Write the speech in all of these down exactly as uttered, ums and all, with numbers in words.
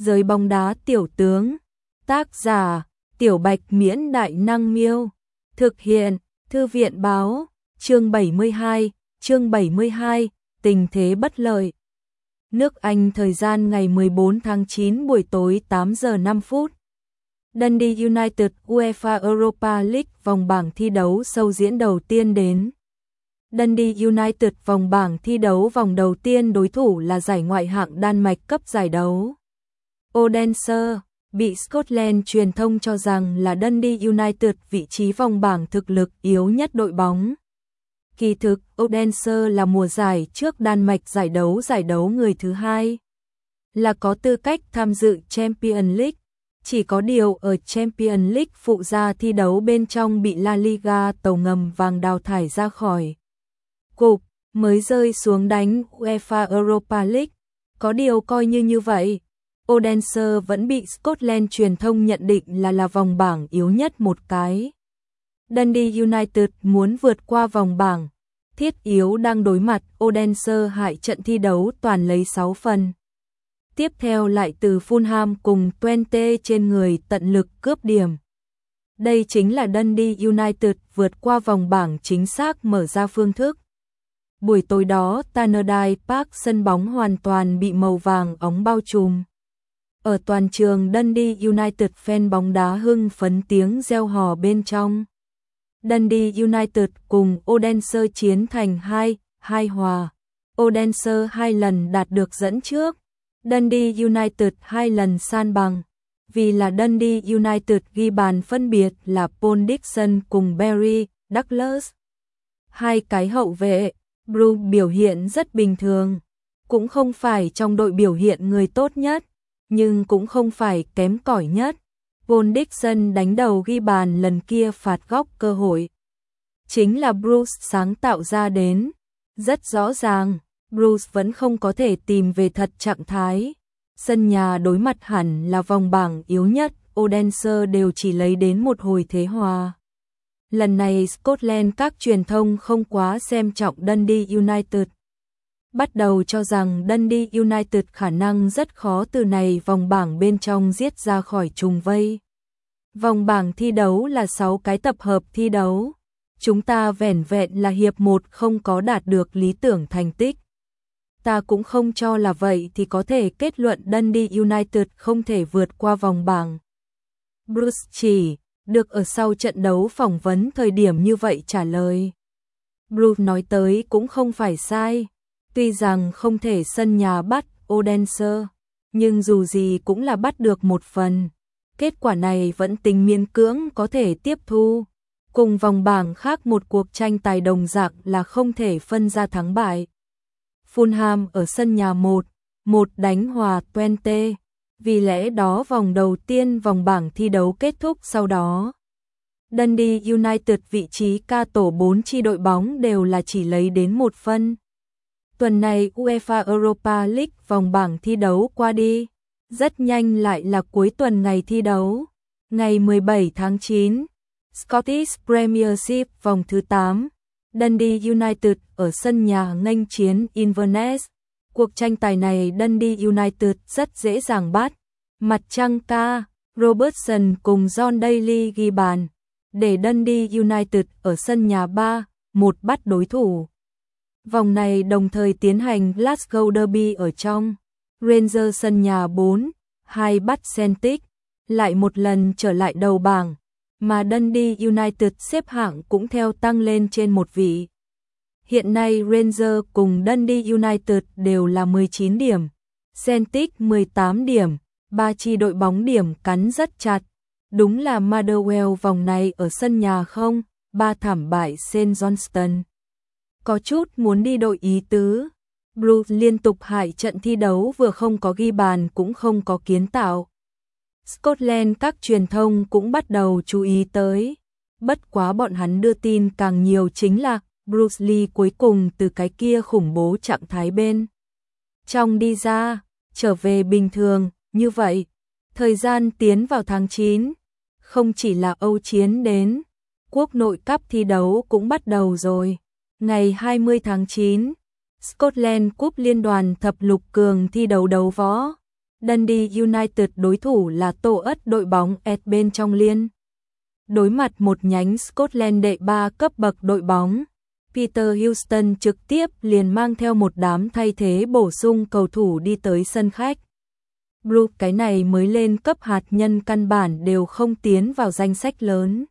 Giới bóng đá tiểu tướng. Tác giả: Tiểu Bạch Miễn Đại Năng Miêu. Thực hiện: Thư viện Báo. Chương bảy mươi hai, chương bảy mươi hai, tình thế bất lợi. Nước Anh, thời gian ngày mười bốn tháng chín buổi tối tám giờ năm phút. Dundee United UEFA Europa League vòng bảng thi đấu sâu diễn đầu tiên đến. Dundee United vòng bảng thi đấu vòng đầu tiên đối thủ là giải ngoại hạng Đan Mạch cấp giải đấu Odense, bị Scotland truyền thông cho rằng là Dundee United vị trí vòng bảng thực lực yếu nhất đội bóng. Kỳ thực, Odense là mùa giải trước Đan Mạch giải đấu giải đấu người thứ hai, là có tư cách tham dự Champions League. Chỉ có điều ở Champions League phụ gia thi đấu bên trong bị La Liga tàu ngầm vàng đào thải ra khỏi cục, mới rơi xuống đánh UEFA Europa League. Có điều coi như như vậy, Odense vẫn bị Scotland truyền thông nhận định là là vòng bảng yếu nhất một cái. Dundee United muốn vượt qua vòng bảng thiết yếu đang đối mặt Odense hại trận thi đấu toàn lấy sáu phần. Tiếp theo lại từ Fulham cùng Twente trên người tận lực cướp điểm. Đây chính là Dundee United vượt qua vòng bảng chính xác mở ra phương thức. Buổi tối đó, Tannadice Park sân bóng hoàn toàn bị màu vàng óng bao trùm. Ở toàn trường Dundee United, fan bóng đá hưng phấn tiếng reo hò bên trong. Dundee United cùng Odense chiến thành hai hai hòa. Odense hai lần đạt được dẫn trước, Dundee United hai lần san bằng. Vì là Dundee United ghi bàn phân biệt là Paul Dixon cùng Barry Douglas. Hai cái hậu vệ, Bruce biểu hiện rất bình thường, cũng không phải trong đội biểu hiện người tốt nhất, nhưng cũng không phải kém cỏi nhất. Paul Dixon đánh đầu ghi bàn lần kia phạt góc cơ hội chính là Bruce sáng tạo ra đến. Rất rõ ràng, Bruce vẫn không có thể tìm về thật trạng thái. Sân nhà đối mặt hẳn là vòng bảng yếu nhất, Odense đều chỉ lấy đến một hồi thế hòa. Lần này Scotland các truyền thông không quá xem trọng Dundee United. Bắt đầu cho rằng Dundee United khả năng rất khó từ này vòng bảng bên trong giết ra khỏi trùng vây. Vòng bảng thi đấu là sáu cái tập hợp thi đấu. Chúng ta vẻn vẹn là hiệp một không có đạt được lý tưởng thành tích. Ta cũng không cho là vậy thì có thể kết luận Dundee United không thể vượt qua vòng bảng. Bruce chỉ được ở sau trận đấu phỏng vấn thời điểm như vậy trả lời. Bruce nói tới cũng không phải sai. Tuy rằng không thể sân nhà bắt Odense, nhưng dù gì cũng là bắt được một phần. Kết quả này vẫn tính miễn cưỡng có thể tiếp thu. Cùng vòng bảng khác một cuộc tranh tài đồng dạng là không thể phân ra thắng bại. Fulham ở sân nhà một một đánh hòa Twente. Vì lẽ đó vòng đầu tiên vòng bảng thi đấu kết thúc sau đó. Dundee United vị trí ca tổ bốn chi đội bóng đều là chỉ lấy đến một phân. Tuần này UEFA Europa League vòng bảng thi đấu qua đi. Rất nhanh lại là cuối tuần ngày thi đấu. Ngày mười bảy tháng chín, Scottish Premiership vòng thứ tám. Dundee United ở sân nhà nghênh chiến Inverness. Cuộc tranh tài này Dundee United rất dễ dàng bắt. Mặt trăng ca, Robertson cùng John Daly ghi bàn, để Dundee United ở sân nhà ba một bắt đối thủ. Vòng này đồng thời tiến hành Glasgow Derby ở trong. Rangers sân nhà bốn hai bắt Celtic, lại một lần trở lại đầu bảng, mà Dundee United xếp hạng cũng theo tăng lên trên một vị. Hiện nay Rangers cùng Dundee United đều là mười chín điểm, Celtic mười tám điểm, ba chi đội bóng điểm cắn rất chặt. Đúng là Motherwell vòng này ở sân nhà không, ba thảm bại Saint Johnstone. Có chút muốn đi đội ý tứ. Bruce liên tục hại trận thi đấu vừa không có ghi bàn cũng không có kiến tạo. Scotland các truyền thông cũng bắt đầu chú ý tới. Bất quá bọn hắn đưa tin càng nhiều chính là Bruce Lee cuối cùng từ cái kia khủng bố trạng thái bên trong đi ra, trở về bình thường. Như vậy, thời gian tiến vào tháng chín, không chỉ là Âu chiến đến, quốc nội cup thi đấu cũng bắt đầu rồi. Ngày hai mươi tháng chín, Scotland Cup liên đoàn thập lục cường thi đấu đấu võ. Dundee United đối thủ là Tô Ất đội bóng S bên trong liên. Đối mặt một nhánh Scotland đệ ba cấp bậc đội bóng, Peter Houston trực tiếp liền mang theo một đám thay thế bổ sung cầu thủ đi tới sân khách. Blue cái này mới lên cấp hạt nhân căn bản đều không tiến vào danh sách lớn.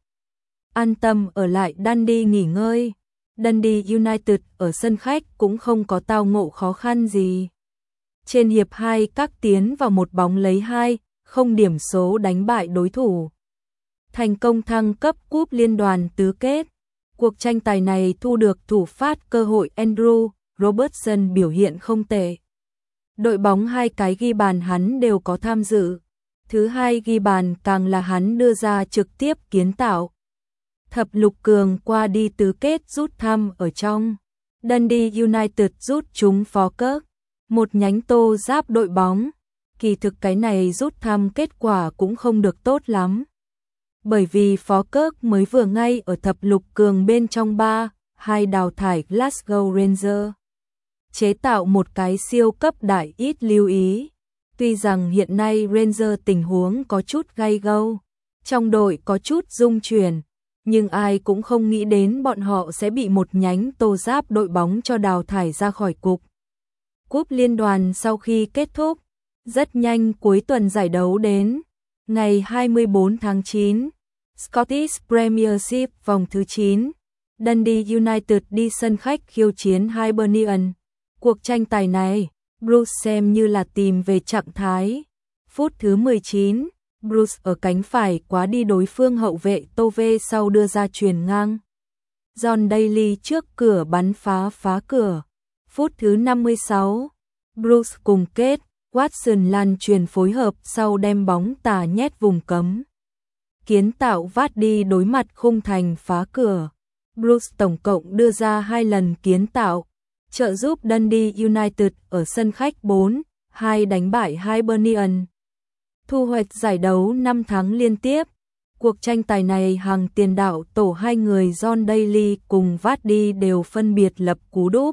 An tâm ở lại Dundee nghỉ ngơi. Dundee United ở sân khách cũng không có tao ngộ khó khăn gì. Trên hiệp hai các tiến vào một bóng lấy hai, không điểm số đánh bại đối thủ. Thành công thăng cấp cúp liên đoàn tứ kết. Cuộc tranh tài này thu được thủ phát cơ hội Andrew Robertson biểu hiện không tệ. Đội bóng hai cái ghi bàn hắn đều có tham dự. Thứ hai ghi bàn càng là hắn đưa ra trực tiếp kiến tạo. Thập lục cường qua đi tứ kết rút thăm ở trong. Dundee United rút trúng Falkirk, một nhánh tô giáp đội bóng. Kỳ thực cái này rút thăm kết quả cũng không được tốt lắm. Bởi vì Falkirk mới vừa ngay ở thập lục cường bên trong ba, hai đào thải Glasgow Rangers. Chế tạo một cái siêu cấp đại ít lưu ý. Tuy rằng hiện nay Rangers tình huống có chút gay gâu, trong đội có chút rung chuyển, nhưng ai cũng không nghĩ đến bọn họ sẽ bị một nhánh tô giáp đội bóng cho đào thải ra khỏi cục. Cúp liên đoàn sau khi kết thúc, rất nhanh cuối tuần giải đấu đến, ngày hai mươi tư tháng chín, Scottish Premiership vòng thứ chín, Dundee United đi sân khách khiêu chiến Hibernian. Cuộc tranh tài này, Bruce xem như là tìm về trạng thái. Phút thứ mười chín, Bruce ở cánh phải quá đi đối phương hậu vệ Tove sau đưa ra chuyền ngang. John Daly trước cửa bắn phá phá cửa. Phút thứ năm mươi sáu, Bruce cùng kết, Watson lan truyền phối hợp sau đem bóng tà nhét vùng cấm. Kiến tạo vát đi đối mặt khung thành phá cửa. Bruce tổng cộng đưa ra hai lần kiến tạo, trợ giúp Dundee United ở sân khách bốn hai đánh bại Hibernian. Thu hoạch giải đấu năm tháng liên tiếp. Cuộc tranh tài này hàng tiền đạo tổ hai người John Daly cùng Vardy đều phân biệt lập cú đúp.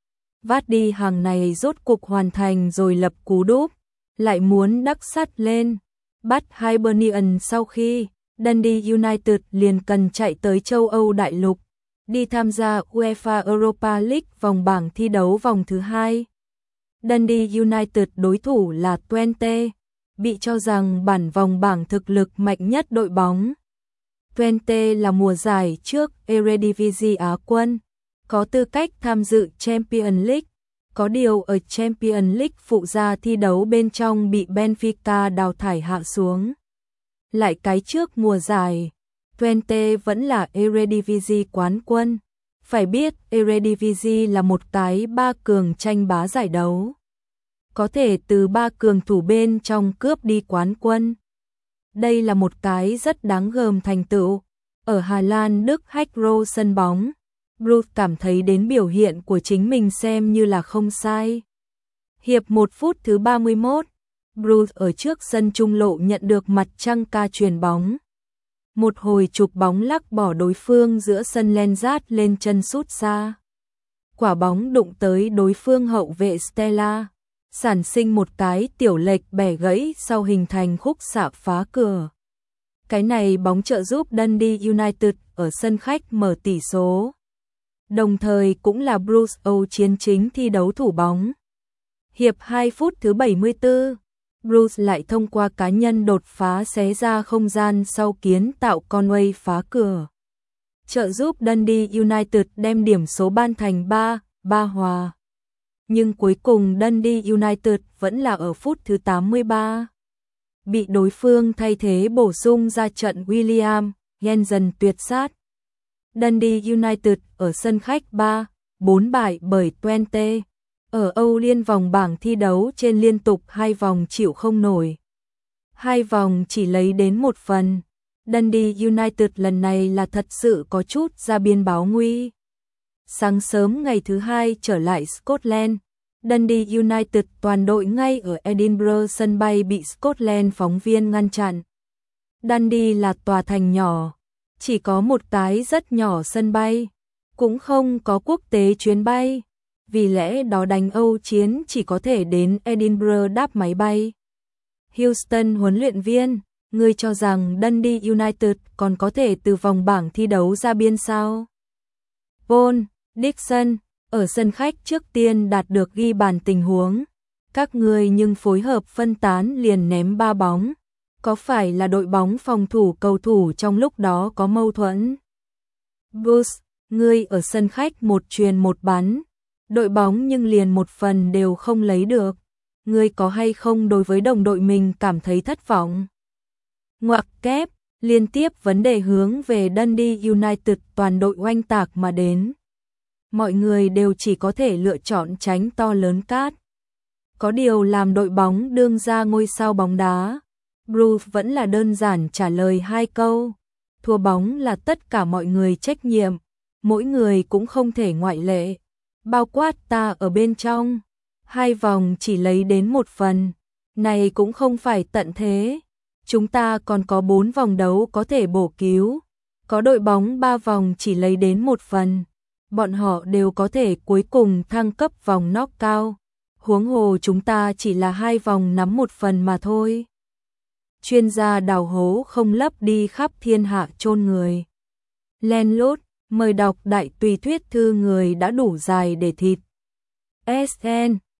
Vardy hàng này rốt cuộc hoàn thành rồi lập cú đúp, lại muốn đắc sắt lên, bắt Hibernian sau khi Dundee United liền cần chạy tới châu Âu đại lục, đi tham gia UEFA Europa League vòng bảng thi đấu vòng thứ hai. Dundee United đối thủ là Twente, bị cho rằng bản vòng bảng thực lực mạnh nhất đội bóng. Twente là mùa giải trước Eredivisie Á quân, có tư cách tham dự Champions League, có điều ở Champions League phụ gia thi đấu bên trong bị Benfica đào thải hạ xuống. Lại cái trước mùa giải, Twente vẫn là Eredivisie quán quân. Phải biết Eredivisie là một cái ba cường tranh bá giải đấu, có thể từ ba cường thủ bên trong cướp đi quán quân. Đây là một cái rất đáng gờm thành tựu. Ở Hà Lan Đức Hách-Rô sân bóng, Bruce cảm thấy đến biểu hiện của chính mình xem như là không sai. Hiệp một phút thứ ba mươi mốt, Bruce ở trước sân trung lộ nhận được mặt trăng ca chuyền bóng. Một hồi chụp bóng lắc bỏ đối phương giữa sân len rát lên chân sút xa. Quả bóng đụng tới đối phương hậu vệ Stella, sản sinh một cái tiểu lệch bẻ gãy sau hình thành khúc xạ phá cửa. Cái này bóng trợ giúp Dundee United ở sân khách mở tỷ số. Đồng thời cũng là Bruce Âu chiến chính thi đấu thủ bóng. Hiệp hai phút thứ bảy mươi tư, Bruce lại thông qua cá nhân đột phá xé ra không gian sau kiến tạo Conway phá cửa, trợ giúp Dundee United đem điểm số ban thành ba ba hòa. Nhưng cuối cùng Dundee United vẫn là ở phút thứ tám mươi ba. Bị đối phương thay thế bổ sung ra trận William Jensen tuyệt sát. Dundee United ở sân khách ba bốn bại bởi Twente. Ở Âu Liên vòng bảng thi đấu trên liên tục hai vòng chịu không nổi. Hai vòng chỉ lấy đến một phần. Dundee United lần này là thật sự có chút ra biên báo nguy. Sáng sớm ngày thứ hai trở lại Scotland, Dundee United toàn đội ngay ở Edinburgh sân bay bị Scotland phóng viên ngăn chặn. Dundee là tòa thành nhỏ, chỉ có một cái rất nhỏ sân bay, cũng không có quốc tế chuyến bay. Vì lẽ đó đánh Âu chiến chỉ có thể đến Edinburgh đáp máy bay. Houston huấn luyện viên, ngươi cho rằng Dundee United còn có thể từ vòng bảng thi đấu ra biên sao? Paul Dixon, ở sân khách trước tiên đạt được ghi bàn tình huống. Các ngươi nhưng phối hợp phân tán liền ném ba bóng. Có phải là đội bóng phòng thủ cầu thủ trong lúc đó có mâu thuẫn? Bruce, ngươi ở sân khách một truyền một bắn. Đội bóng nhưng liền một phần đều không lấy được. Ngươi có hay không đối với đồng đội mình cảm thấy thất vọng? Ngoặc kép, liên tiếp vấn đề hướng về Dundee United toàn đội oanh tạc mà đến. Mọi người đều chỉ có thể lựa chọn tránh to lớn cát. Có điều làm đội bóng đương ra ngôi sao bóng đá, Bruce vẫn là đơn giản trả lời hai câu. Thua bóng là tất cả mọi người trách nhiệm, mỗi người cũng không thể ngoại lệ. Bao quát ta ở bên trong, hai vòng chỉ lấy đến một phần, này cũng không phải tận thế. Chúng ta còn có bốn vòng đấu có thể bổ cứu, có đội bóng ba vòng chỉ lấy đến một phần, bọn họ đều có thể cuối cùng thăng cấp vòng knock-out. Huống hồ chúng ta chỉ là hai vòng nắm một phần mà thôi. Chuyên gia đào hố không lấp đi khắp thiên hạ chôn người. Len lút, mời đọc đại tùy thuyết thư người đã đủ dài để thịt. ét en